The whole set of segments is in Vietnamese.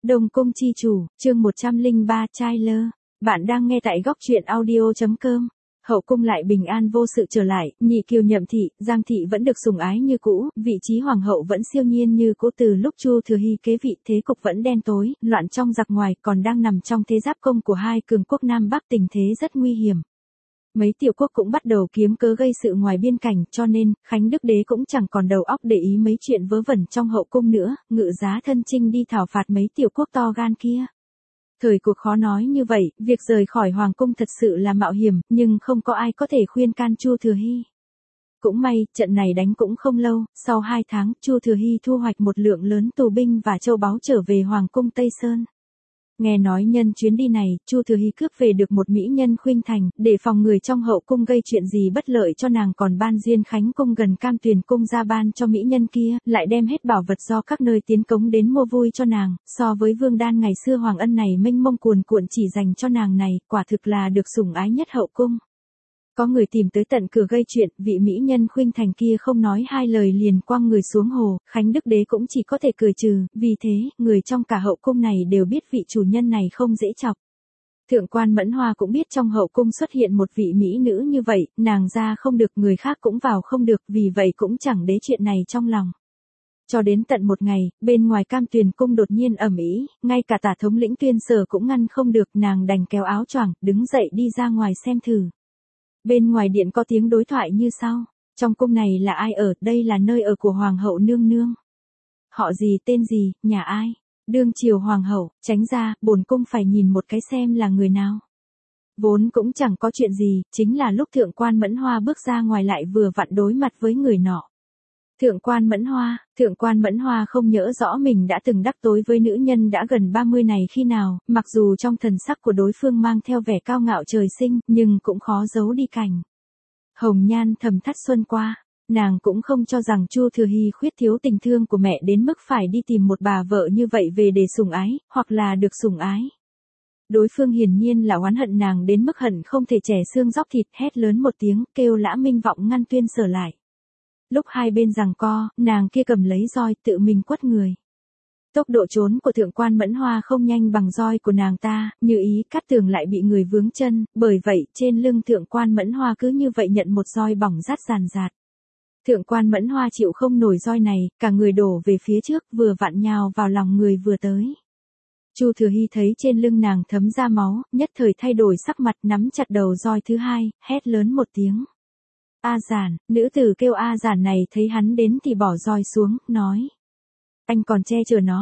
Đông Cung chi chủ, chương 103 trai lơ. Bạn đang nghe tại góc truyện audio.com. Hậu cung lại bình an vô sự trở lại, nhị kiều Nhậm thị, Giang thị vẫn được sủng ái như cũ, vị trí hoàng hậu vẫn siêu nhiên như cũ. Từ lúc Chu Thừa Hy kế vị, thế cục vẫn đen tối, loạn trong giặc ngoài, còn đang nằm trong thế giáp công của hai cường quốc Nam Bắc, tình thế rất nguy hiểm. Mấy tiểu quốc cũng bắt đầu kiếm cớ gây sự ngoài biên cảnh, cho nên Khánh Đức Đế cũng chẳng còn đầu óc để ý mấy chuyện vớ vẩn trong hậu cung nữa, ngự giá thân chinh đi thảo phạt mấy tiểu quốc to gan kia. Thời cuộc khó nói như vậy, việc rời khỏi hoàng cung thật sự là mạo hiểm, nhưng không có ai có thể khuyên can Chu Thừa Hy. Cũng may, trận này đánh cũng không lâu, sau 2 tháng, Chu Thừa Hy thu hoạch một lượng lớn tù binh và châu báu trở về hoàng cung Tây Sơn. Nghe nói nhân chuyến đi này, Chu Thừa Hy cướp về được một mỹ nhân khuynh thành, để phòng người trong hậu cung gây chuyện gì bất lợi cho nàng, còn ban Duyên Khánh cung gần Cam Tuyền cung ra ban cho mỹ nhân kia, lại đem hết bảo vật do các nơi tiến cống đến mua vui cho nàng. So với Vương Đan ngày xưa Hoàng Ân này mênh mông cuồn cuộn chỉ dành cho nàng này, quả thực là được sủng ái nhất hậu cung. Có người tìm tới tận cửa gây chuyện, vị mỹ nhân khuynh thành kia không nói hai lời liền quăng người xuống hồ, Khánh Đức Đế cũng chỉ có thể cười trừ, vì thế, người trong cả hậu cung này đều biết vị chủ nhân này không dễ chọc. Thượng quan Mẫn Hoa cũng biết trong hậu cung xuất hiện một vị mỹ nữ như vậy, nàng ra không được, người khác cũng vào không được, vì vậy cũng chẳng đế chuyện này trong lòng. Cho đến tận một ngày, bên ngoài Cam Tuyền cung đột nhiên ầm ĩ, ngay cả Tả thống lĩnh Tuyên Sở cũng ngăn không được, nàng đành kéo áo choàng, đứng dậy đi ra ngoài xem thử. Bên ngoài điện có tiếng đối thoại như sau: trong cung này là ai ở, đây là nơi ở của hoàng hậu nương nương. Họ gì, tên gì, nhà ai? Đương triều hoàng hậu, tránh ra, bổn cung phải nhìn một cái xem là người nào. Vốn cũng chẳng có chuyện gì, chính là lúc thượng quan Mẫn Hoa bước ra ngoài lại vừa vặn đối mặt với người nọ. Thượng quan Mẫn Hoa không nhớ rõ mình đã từng đắc tội với nữ nhân đã gần 30 này khi nào, mặc dù trong thần sắc của đối phương mang theo vẻ cao ngạo trời sinh, nhưng cũng khó giấu đi cảnh hồng nhan thầm thắt xuân qua. Nàng cũng không cho rằng Chu Thừa Hy khuyết thiếu tình thương của mẹ đến mức phải đi tìm một bà vợ như vậy về để sủng ái, hoặc là được sủng ái. Đối phương hiển nhiên là oán hận nàng đến mức hận không thể chẻ xương róc thịt, hét lớn một tiếng, kêu Lã Minh Vọng ngăn Tuyên Sở lại. Lúc hai bên giằng co, nàng kia cầm lấy roi tự mình quất người. Tốc độ trốn của thượng quan Mẫn Hoa không nhanh bằng roi của nàng ta, Như Ý Cát Tường lại bị người vướng chân, bởi vậy trên lưng thượng quan Mẫn Hoa cứ như vậy nhận một roi bỏng rát ràn rạt. Thượng quan Mẫn Hoa chịu không nổi roi này, cả người đổ về phía trước, vừa vặn nhào vào lòng người vừa tới. Chu Thừa Hy thấy trên lưng nàng thấm ra máu, nhất thời thay đổi sắc mặt, nắm chặt đầu roi thứ hai, hét lớn một tiếng. A Giản, nữ tử kêu A Giản này thấy hắn đến thì bỏ roi xuống, nói: anh còn che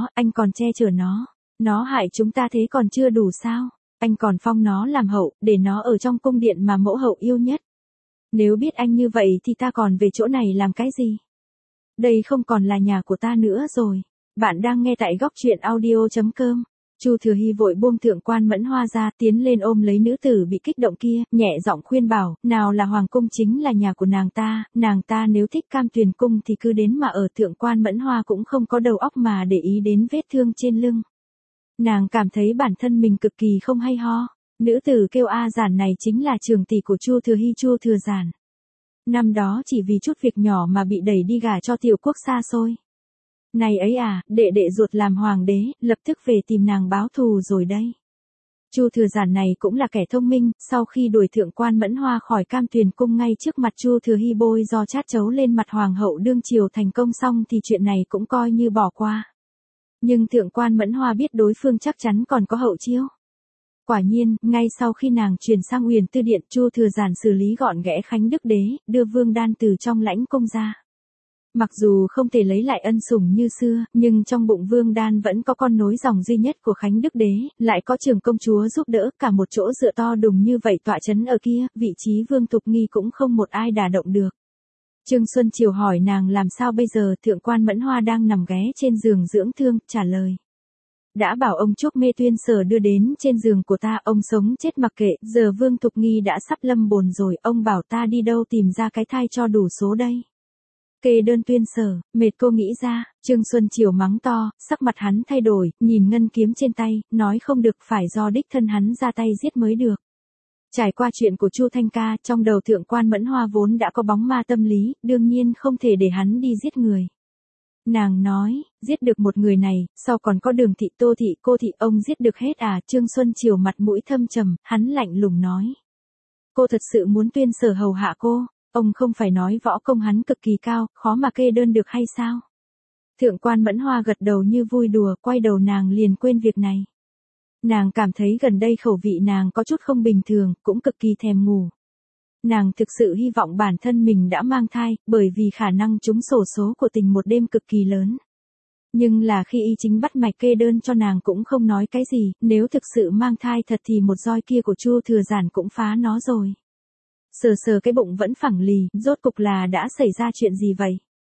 chở nó hại chúng ta thế còn chưa đủ sao, anh còn phong nó làm hậu, để nó ở trong cung điện mà mẫu hậu yêu nhất. Nếu biết anh như vậy thì ta còn về chỗ này làm cái gì? Đây không còn là nhà của ta nữa rồi. Bạn đang nghe tại góc truyện audio.com. Chu Thừa Hy vội buông thượng quan Mẫn Hoa ra, tiến lên ôm lấy nữ tử bị kích động kia, nhẹ giọng khuyên bảo, nào là hoàng cung chính là nhà của nàng ta nếu thích Cam Tuyền cung thì cứ đến mà ở. Thượng quan Mẫn Hoa cũng không có đầu óc mà để ý đến vết thương trên lưng. Nàng cảm thấy bản thân mình cực kỳ không hay ho. Nữ tử kêu A Giản này chính là trưởng tỷ của Chu Thừa Hy, Chu Thừa Giản. Năm đó chỉ vì chút việc nhỏ mà bị đẩy đi gả cho tiểu quốc xa xôi. Này ấy à, đệ ruột làm hoàng đế, lập tức về tìm nàng báo thù rồi đây. Chu Thừa Giản này cũng là kẻ thông minh, sau khi đuổi thượng quan Mẫn Hoa khỏi Cam Tuyền cung ngay trước mặt Chu Thừa Hy bôi do chát chấu lên mặt hoàng hậu đương triều thành công xong thì chuyện này cũng coi như bỏ qua. Nhưng thượng quan Mẫn Hoa biết đối phương chắc chắn còn có hậu chiêu. Quả nhiên, ngay sau khi nàng chuyển sang Uyển Tư điện, Chu Thừa Giản xử lý gọn ghẽ Khánh Đức Đế, đưa Vương Đan từ trong lãnh cung ra. Mặc dù không thể lấy lại ân sủng như xưa, nhưng trong bụng Vương Đan vẫn có con nối dòng duy nhất của Khánh Đức Đế, lại có trưởng công chúa giúp đỡ, cả một chỗ dựa to đùng như vậy tọa chấn ở kia, vị trí Vương Thục Nghi cũng không một ai đả động được. Trương Xuân Triều hỏi nàng làm sao bây giờ, thượng quan Mẫn Hoa đang nằm ghé trên giường dưỡng thương, trả lời: đã bảo ông Trúc Mê Tuyên Sở đưa đến trên giường của ta, ông sống chết mặc kệ, giờ Vương Thục Nghi đã sắp lâm bồn rồi, ông bảo ta đi đâu tìm ra cái thai cho đủ số đây. Kê đơn Tuyên Sở, mệt cô nghĩ ra. Trương Xuân Triều mắng to, sắc mặt hắn thay đổi, nhìn ngân kiếm trên tay, nói không được, phải do đích thân hắn ra tay giết mới được. Trải qua chuyện của Chu Thanh Ca, trong đầu thượng quan Mẫn Hoa vốn đã có bóng ma tâm lý, đương nhiên không thể để hắn đi giết người. Nàng nói, giết được một người này, sau còn có Đường thị, Tô thị, cô thị, ông giết được hết à? Trương Xuân Chiều mặt mũi thâm trầm, hắn lạnh lùng nói. Cô thật sự muốn Tuyên Sở hầu hạ cô, ông không phải nói võ công hắn cực kỳ cao, khó mà kê đơn được hay sao? Thượng quan Mẫn Hoa gật đầu như vui đùa, quay đầu nàng liền quên việc này. Nàng cảm thấy gần đây khẩu vị nàng có chút không bình thường, cũng cực kỳ thèm ngủ. Nàng thực sự hy vọng bản thân mình đã mang thai, bởi vì khả năng trúng xổ số của tình một đêm cực kỳ lớn. Nhưng là khi y chính bắt mạch kê đơn cho nàng cũng không nói cái gì, nếu thực sự mang thai thật thì một roi kia của Chu Thừa Giản cũng phá nó rồi. Sờ sờ cái bụng vẫn phẳng lì, rốt cục là đã xảy ra chuyện gì vậy?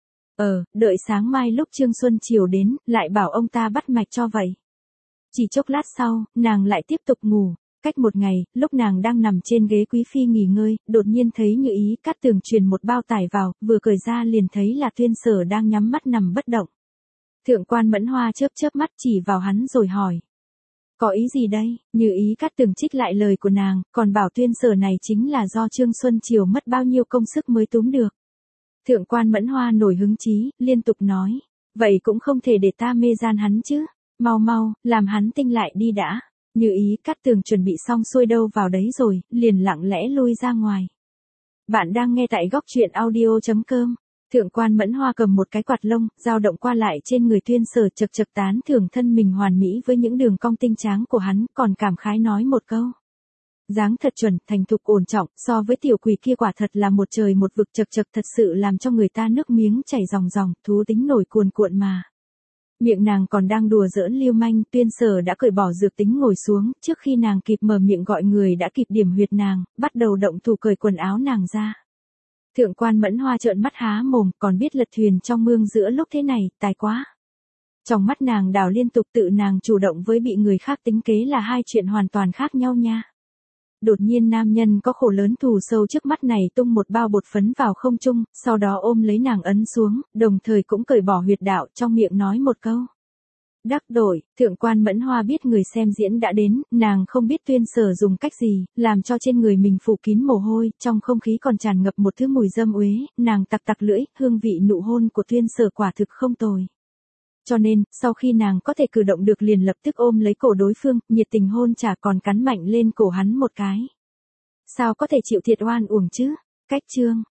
Đợi sáng mai lúc Trương Xuân Chiều đến, lại bảo ông ta bắt mạch cho vậy. Chỉ chốc lát sau, nàng lại tiếp tục ngủ. Cách một ngày, lúc nàng đang nằm trên ghế quý phi nghỉ ngơi, đột nhiên thấy Như Ý Cát Tường truyền một bao tải vào, vừa cởi ra liền thấy là Tuyên Sở đang nhắm mắt nằm bất động. Thượng quan Mẫn Hoa chớp chớp mắt chỉ vào hắn rồi hỏi. Có ý gì đây? Như Ý Cát Tường trích lại lời của nàng, còn bảo Tuyên Sở này chính là do Trương Xuân Chiều mất bao nhiêu công sức mới túm được. Thượng quan Mẫn Hoa nổi hứng chí, liên tục nói. Vậy cũng không thể để ta mê gian hắn chứ. Mau mau, làm hắn tinh lại đi đã. Như Ý Cát Tường chuẩn bị xong xuôi đâu vào đấy rồi, liền lặng lẽ lui ra ngoài. Bạn đang nghe tại góc truyện audio.com. Thượng quan Mẫn Hoa cầm một cái quạt lông, dao động qua lại trên người Tuyên Sở, chật chật tán thưởng thân mình hoàn mỹ với những đường cong tinh tráng của hắn, còn cảm khái nói một câu. Dáng thật chuẩn, thành thục ổn trọng, so với tiểu quỷ kia quả thật là một trời một vực, chật chật thật sự làm cho người ta nước miếng chảy ròng ròng, thú tính nổi cuồn cuộn mà. Miệng nàng còn đang đùa giỡn lưu manh, Tuyên Sở đã cởi bỏ dược tính ngồi xuống, trước khi nàng kịp mở miệng gọi người đã kịp điểm huyệt nàng, bắt đầu động thủ cởi quần áo nàng ra. Thượng quan Mẫn Hoa trợn mắt há mồm, còn biết lật thuyền trong mương giữa lúc thế này, tài quá. Trong mắt nàng đảo liên tục, tự nàng chủ động với bị người khác tính kế là hai chuyện hoàn toàn khác nhau nha. Đột nhiên nam nhân có khổ lớn thù sâu trước mắt này tung một bao bột phấn vào không trung, sau đó ôm lấy nàng ấn xuống, đồng thời cũng cởi bỏ huyệt đạo, trong miệng nói một câu. Đắc đổi, thượng quan Mẫn Hoa biết người xem diễn đã đến, nàng không biết Tuyên Sở dùng cách gì, làm cho trên người mình phủ kín mồ hôi, trong không khí còn tràn ngập một thứ mùi dâm uế, nàng tặc tặc lưỡi, hương vị nụ hôn của Tuyên Sở quả thực không tồi. Cho nên, sau khi nàng có thể cử động được liền lập tức ôm lấy cổ đối phương, nhiệt tình hôn trả còn cắn mạnh lên cổ hắn một cái. Sao có thể chịu thiệt oan uổng chứ? Cách chương.